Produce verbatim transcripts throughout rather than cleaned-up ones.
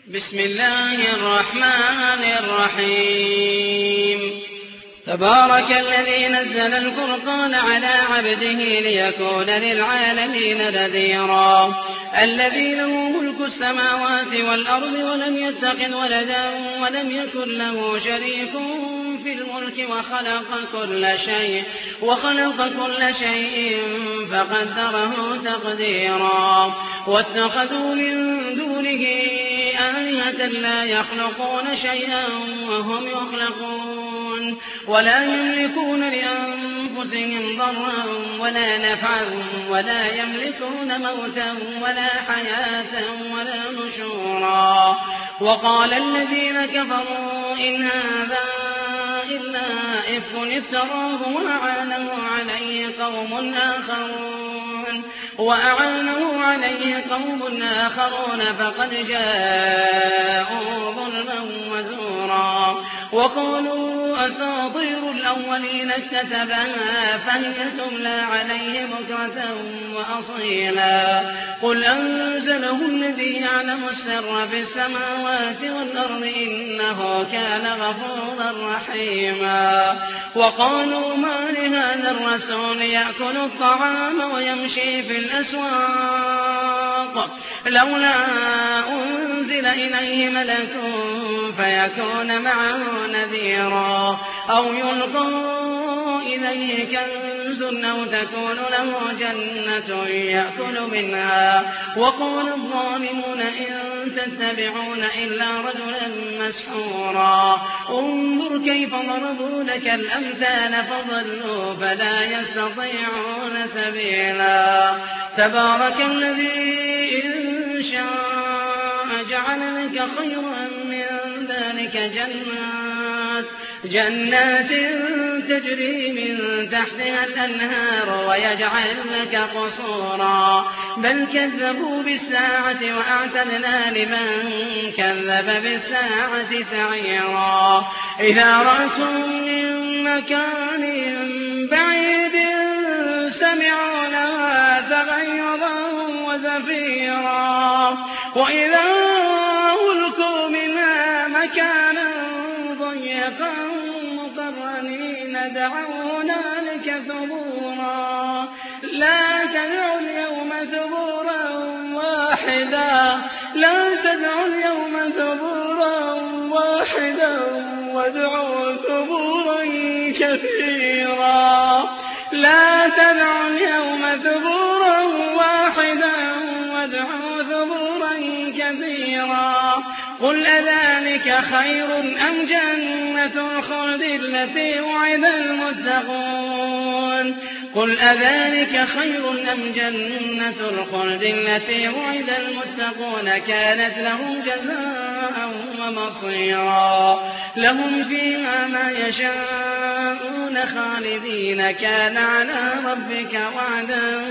بسم الله الرحمن الرحيم تبارك الذي نزل الفرقان على عبده ليكون للعالمين نذيرا الذي له ملك السماوات والأرض ولم يتخذ ولدا ولم يكن له شريك في الملك وخلق كل شيء وخلق كل شيء فقدره تقديرا واتخذوا من دونه آلهة لا يخلقون شيئا وهم يخلقون ولا يملكون لأنفسهم ضرا ولا نفعا ولا يملكون موتا ولا حياة ولا نشورا وقال الذين كفروا إن هذا إلا إفك افتراه وأعانه عليه قوم آخرون وأعانه عليه قوم آخرون فقد جاءوا ظلما وزورا وقالوا أساطير الأولين اكتتبها فهي تملى عليه بكرة وأصيلا قل أنزله الذي يعلم السر في السماوات والأرض إنه كان غفورا رحيما وقالوا ما لهذا الرسول يأكل الطعام ويمشي في الأسواق لولا أنزل إليه ملك فيكون معه نذيرا أو يلقى إليه كنز أو تكون له جنة يأكل منها وقال الظالمون إن تتبعون إلا رجلا مسحورا انظر كيف ضربوا لك الأمثال فضلوا فلا يستطيعون سبيلا تبارك الذي إن شاء جعل لك خيرا من ذلك جنات جنات تجري من تحتها الأنهار ويجعل لك قصورا بل كذبوا بالساعة وأعتدنا لمن كذب بالساعة سعيرا إذا رأتهم من مكان بعيد سمعوا لها تغيظا وزفيرا وإذا ألقوا منها مكانا ضيقا مقرنين دعوا هنالك ثبورا لا تدعوا اليوم ثبورا واحدا لا تدعوا اليوم ثبورا واحدا وادعوا ثبورا كثيرا لا تدعوا اليوم ثبورا واحدا وادعوا ثبورا كثيرا قل أذلك خير أم جنة الخلد التي وعد المتقون قل أذلك خير أم جنة الخلد التي وعد المتقون كانت لهم جزاء ومصيرا لهم فيها ما يشاءون خالدين كان على ربك وعدا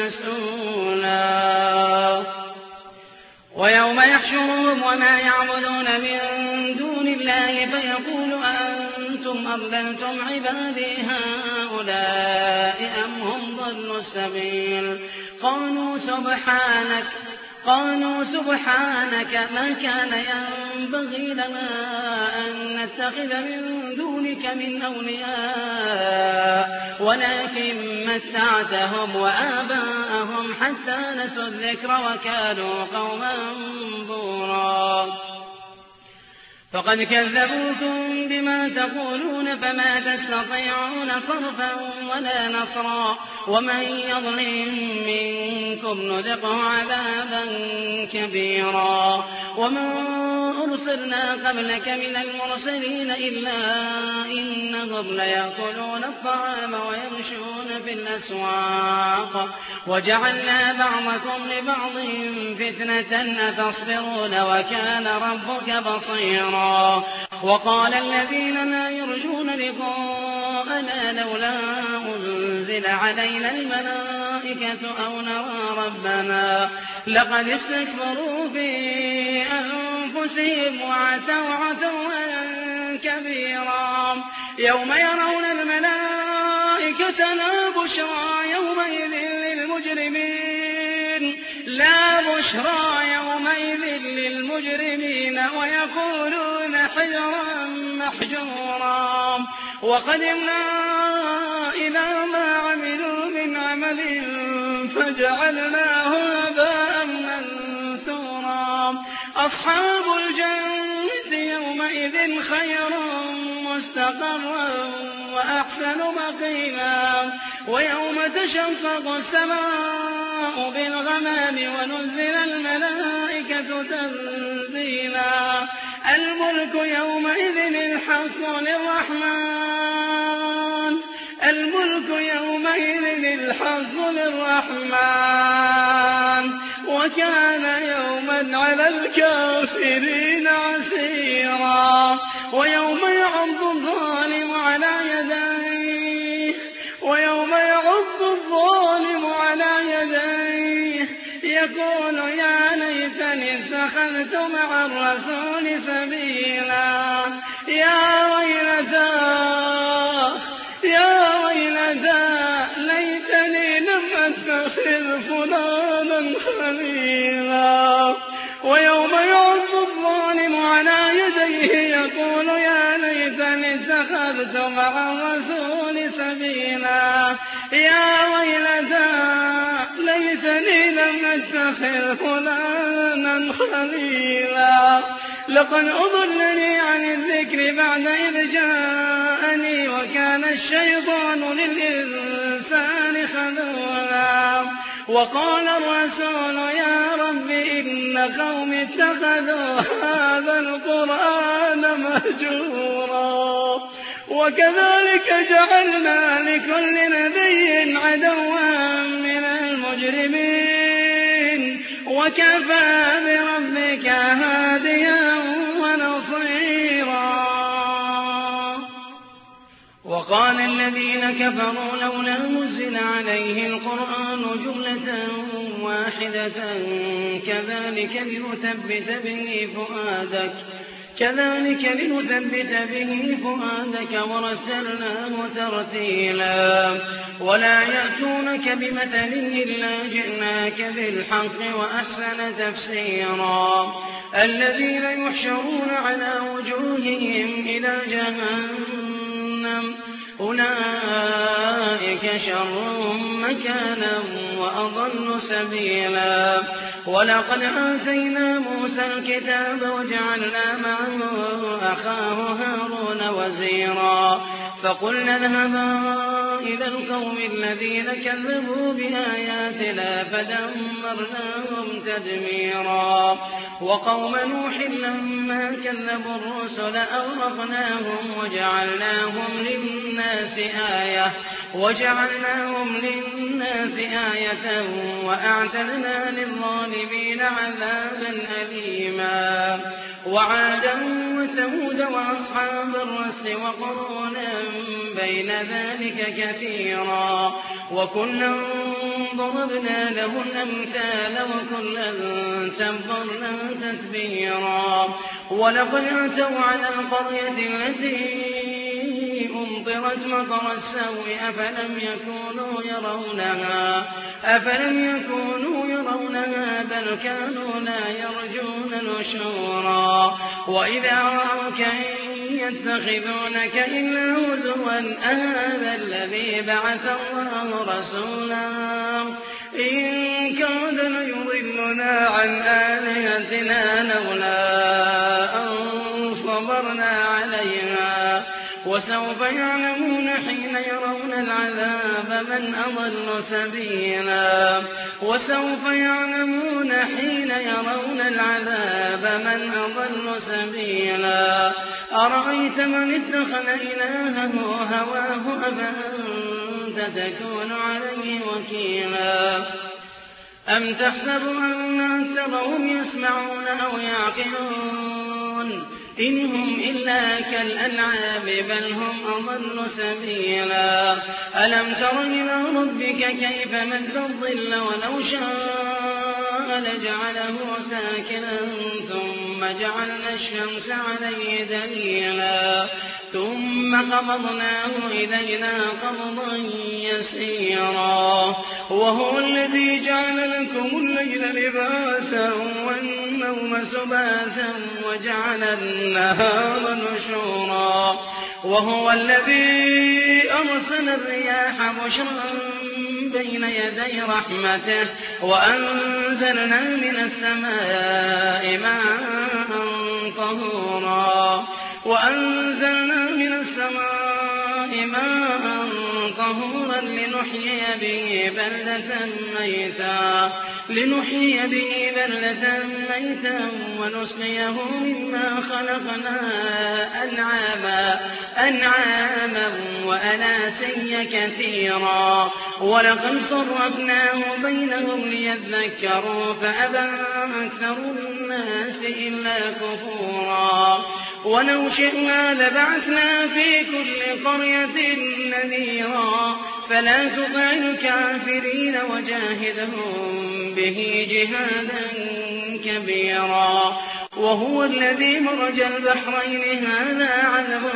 مسئولا ويوم يحشرهم وما يعبدون من دون الله فيقول أنتم أضللتم عبادي هؤلاء أم هم ضلوا السبيل قالوا سبحانك قالوا سبحانك ما كان ينبغي لنا أن نتخذ من دونك من أولياء ولكن متعتهم وآباءهم حتى نسوا الذكر وكانوا قوما بورا فقد كذبوكم بما تقولون فما تستطيعون صرفا ولا نصرا ومن يظلم منكم نذقه عذابا كبيرا وما أرسلنا قبلك من المرسلين إلا إنهم ليأكلون الطعام ويمشون في الأسواق وجعلنا بعضكم لبعض فتنة أتصبرون وكان ربك بصيرا وقال الذين لا يرجون لقاءنا لولا أنزل علينا الملائكة أو نرى ربنا لقد استكبروا في أنفسهم وعتوا عتوا كبيرا يوم يرون الملائكة لا بشرى يومئذ للمجرمين لا بشرى يومئذ للمجرمين المجرمين ويقولون حجرا محجورا وقدمنا إلى ما عملوا من عمل فجعلناه هباء منثورا أصحاب الجنة يومئذ خير مستقرا وأحسن مقيلا ويوم تشقق السماء بالغمام ونزل الملائكة تنزيلا الملك يومئذ الحق للرحمن الملك يومئذ الحق للرحمن وكان يوما على الكافرين عسيرا ويوم يعض الظالم على يديه ويوم يعض الظالم على يديه يقول يا ليتني اتخذت مع الرسول سبيلا يا ويلتى يا ويلتى ليتني لم أتخذ فلانا خليلا ويوم يعض الظالم على يديه يقول يا ليتني اتخذت مع الرسول سبيلا يا ويلتى ليتني لم أتخذ فلانا خليلا لقد أضلني عن الذكر بعد إذ جاءني وكان الشيطان للإنسان خذولا وقال الرسول يا رب إن قوم اتخذوا هذا القرآن مهجورا وكذلك جعلنا لكل نبي عدوا من المجرمين وكفى بربك هاديا ونصيرا وقال الذين كفروا لولا نزل عليه القرآن جملة واحدة كذلك لنثبت به فؤادك كذلك لنثبت به فؤادك ورتلناه ترتيلا ولا يأتونك بمثل إلا جئناك بالحق وأحسن تفسيرا الذين يحشرون على وجوههم إلى جهنم أولئك شر مكانا وأضل سبيلا ولقد آتينا موسى الكتاب وجعلنا معه أخاه هارون وزيرا فقلنا اذهبا إلى القوم الذين كذبوا بآياتنا فدمرناهم تدميرا وقوم نوح لما كذبوا الرسل أغرقناهم وجعلناهم للناس آية وجعلناهم للناس آية وأعتدنا للظالمين عذابا أليما وعادا وثمود وأصحاب الرس وقرونا بين ذلك كثيرا وكلا ضربنا له الأمثال وكلا تبرنا تتبيرا ولقد أتوا على القرية التي أمطرت مطر السوء أفلم يكونوا يرونها أفلم يكونوا يرونها بل كانوا لا يرجون نشورا وإذا رأوك إن يتخذونك إلا هزوا أهذا الذي بعث الله رسولا إن كاد ليضلنا عن آلهتنا لولا أن صبرنا عليها وسوف يعلمون حين يرون العذاب من أضل سبيلا وسوف يعلمون حين يرون العذاب من أضل سبيلا أرأيت من اتخذ إلهه هواه أفأنت تكون عليه وكيلا أم تحسب أن أكثرهم يسمعون أو يعقلون إن هم إلا كالأنعام بل هم أضل سبيلا ألم تر إلى ربك كيف مد الظل ولو شاء لجعله ساكنا ثم جعلنا الشمس عليه دليلا ثم قبضناه إلينا قبضا يسيرا وهو الذي جعل لكم الليل لباسا والنوم سباتا وجعل النهار نشورا وهو الذي أرسل الرياح بشرا بين يدي رحمته وأنزلنا من السماء ماء طهورا وأنزلنا من السماء ماء طهورا لنحيي به بلدة ميتا لنحيي به بلدة ميتا ونسقيه مما خلقنا أنعاما أنعاما وأناسيا كثيرا ولقد صرفناه بينهم ليذكروا فأبى أكثر الناس إلا كفورا ولو شئنا لبعثنا في كل قرية نذيرا فلا تطع الكافرين وجاهدهم به جهادا كبيرا وهو الذي مرج البحرين هذا عذب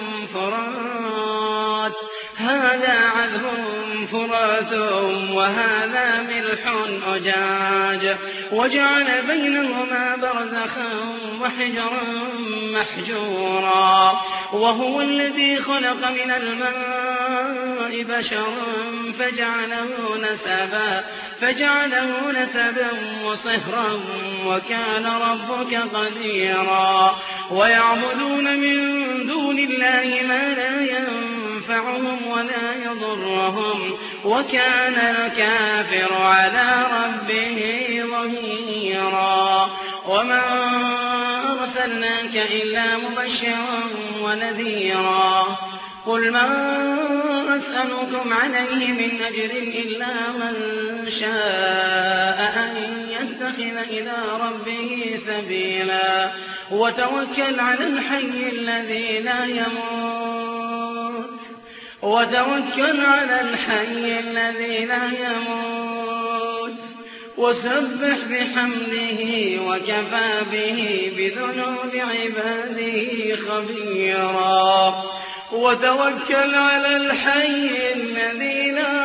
فرات هذا عذب فرات وهذا ملح أجاج وجعل بينهما برزخا وحجرا محجورا وهو الذي خلق من الماء بشرا فجعله نسبا فجعله نسبا وصهرا وكان ربك قديرا ويعبدون من دون الله ما لا ينفعهم ولا يضرهم وكان الكافر على ربه ظهيرا وما أرسلناك إلا مبشرا ونذيرا قل ما أسألكم عليه من أجر إلا من شاء أن يتخذ إلى ربه سبيلا وتوكل على الحي الذي لا يموت وتوكل على الحي الذي لا يموت وسبح بحمده وكفى به بذنوب عباده خبيرا وتوكل على الحي الذي لا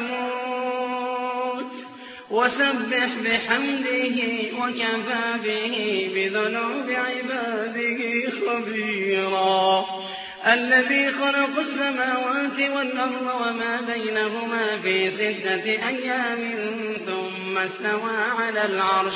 يموت وسبح بحمده وكفى به بذنوب عباده خبيرا الذي خلق السماوات والأرض وما بينهما في ستة أيام ثم استوى على العرش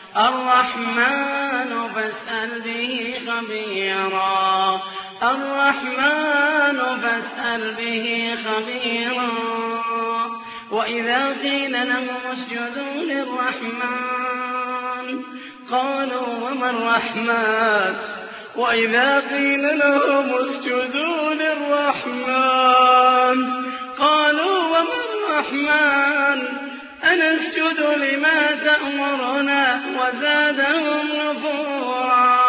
الرحمن فاسأل به خبيرا الرحمن فاسأل به خبيرا وإذا قيل لهم اسجدوا للرحمن قالوا وما الرحمن وإذا قيل لهم اسجدوا للرحمن قالوا وما الرحمن أنسجد لما تأمرنا وزادهم نفورا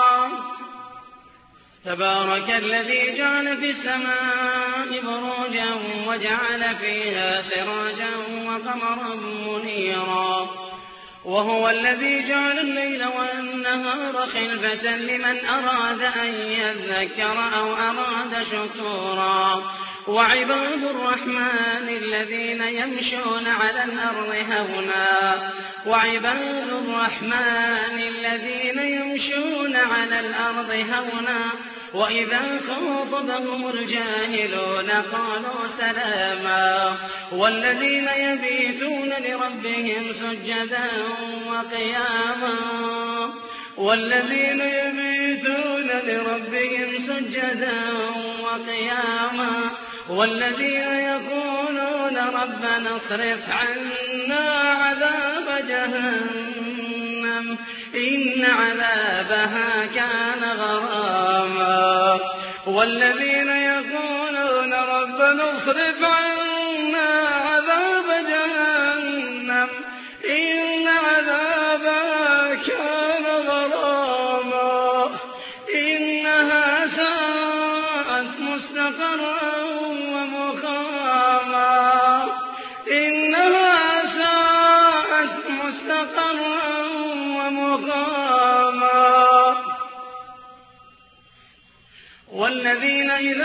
تبارك الذي جعل في السماء بروجا وجعل فيها سراجا وقمرا منيرا وهو الذي جعل الليل والنهار خلفة لمن أراد أن يذكر أو أراد شكورا وعباد الرحمن الذين يمشون على الأرض هونا وعباد الرحمن الذين يمشون على الأرض هونا وإذا خاطبهم الجاهلون قالوا سلاما والذين يبيتون لربهم سجدا وقياما والذين يبيتون لربهم سجدا وقياما والذين يقولون ربنا اصرف عنا عذاب جهنم إن عذابها كان غراما والذين يقولون ربنا اصرف عنا عذاب جهنم إن عذابها كان غراما إنها ساءت مستقرا ومقاما إنها ساءت مستقرا والذين إذا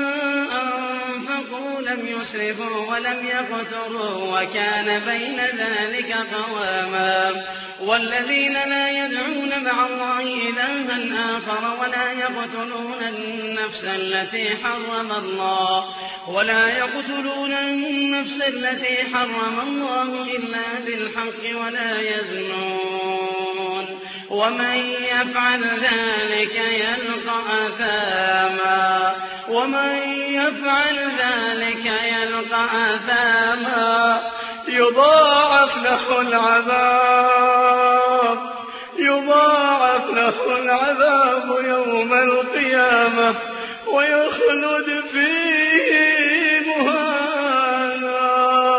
أنفقوا لم يسرفوا ولم يقتروا وكان بين ذلك قواما والذين لا يدعون مع الله إلها آخر ولا يقتلون النفس التي حرم الله ولا يقتلون النفس التي حرم الله إلا بالحق ولا يزنون ومن يفعل ذلك يلقى أثاما ومن يفعل ذلك يلقى أثاما يضاعف له العذاب يضاعف له العذاب يوم القيامة ويخلد فيه مهانا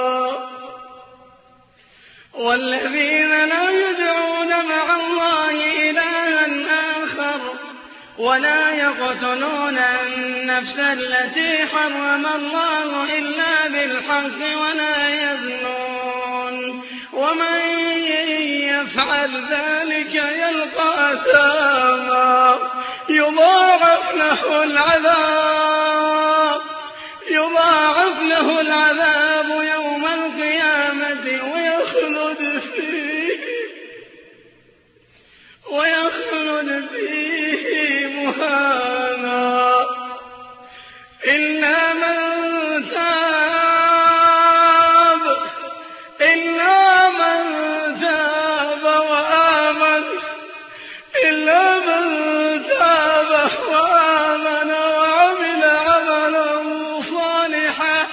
والذين لا يدعون مع الله إلها آخر ولا يقتلون النفس التي حرم الله إلا بالحق ولا يزنون ومن يفعل ذلك يلقى أثاما يضاعف له العذاب يضاعف له العذاب يوم القيامة ويخلد فيه ويخلد فيه مهانا إلا من تاب إلا من تاب وآمن إلا من تاب وآمن وعمل عملا صالحا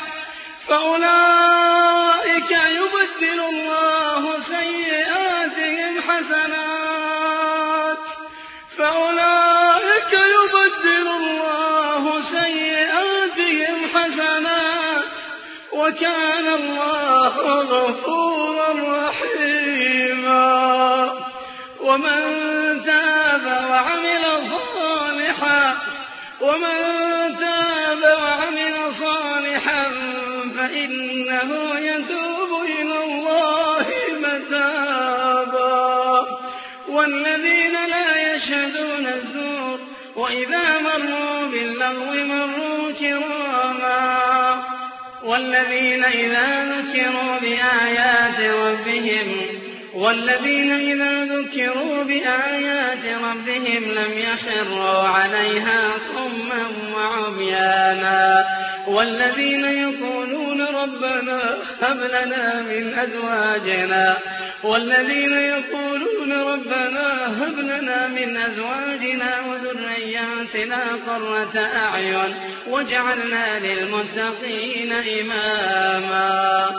فأولئك يبدل الله سيئاتهم حسنات فأولئك يبدل الله سيئاتهم حسنات وكان الله غفورا رحيما ومن تاب وعمل صالحا ومن تاب وعمل صالحا فإنه يتوب إلى الله متابا والذين لا يشهدون الزور وإذا مروا باللغو مروا كراما والذين إذا ذكروا بآيات ربهم والذين إذا ذكروا بآيات ربهم لم يخروا عليها صما وعميانا والذين يقولون ربنا هب لنا من أزواجنا والذين يقولون ربنا هب لنا من أزواجنا وذرياتنا قرة أعين واجعلنا للمتقين إماما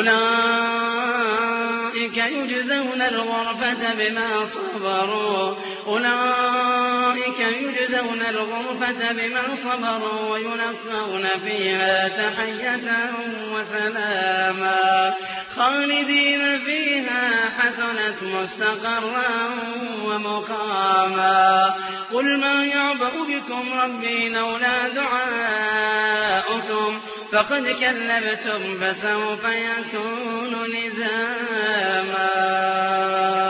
أولئك يجزون الغرفة بما صبروا أولئك يجزون الغرفة بما صبروا ويلقون فيها تحية وسلاما خالدين فيها حسنت مستقرا ومقاما قل ما يعبأ بكم ربي لولا دعاؤكم فقد كذبتم فسوف يكون لزاما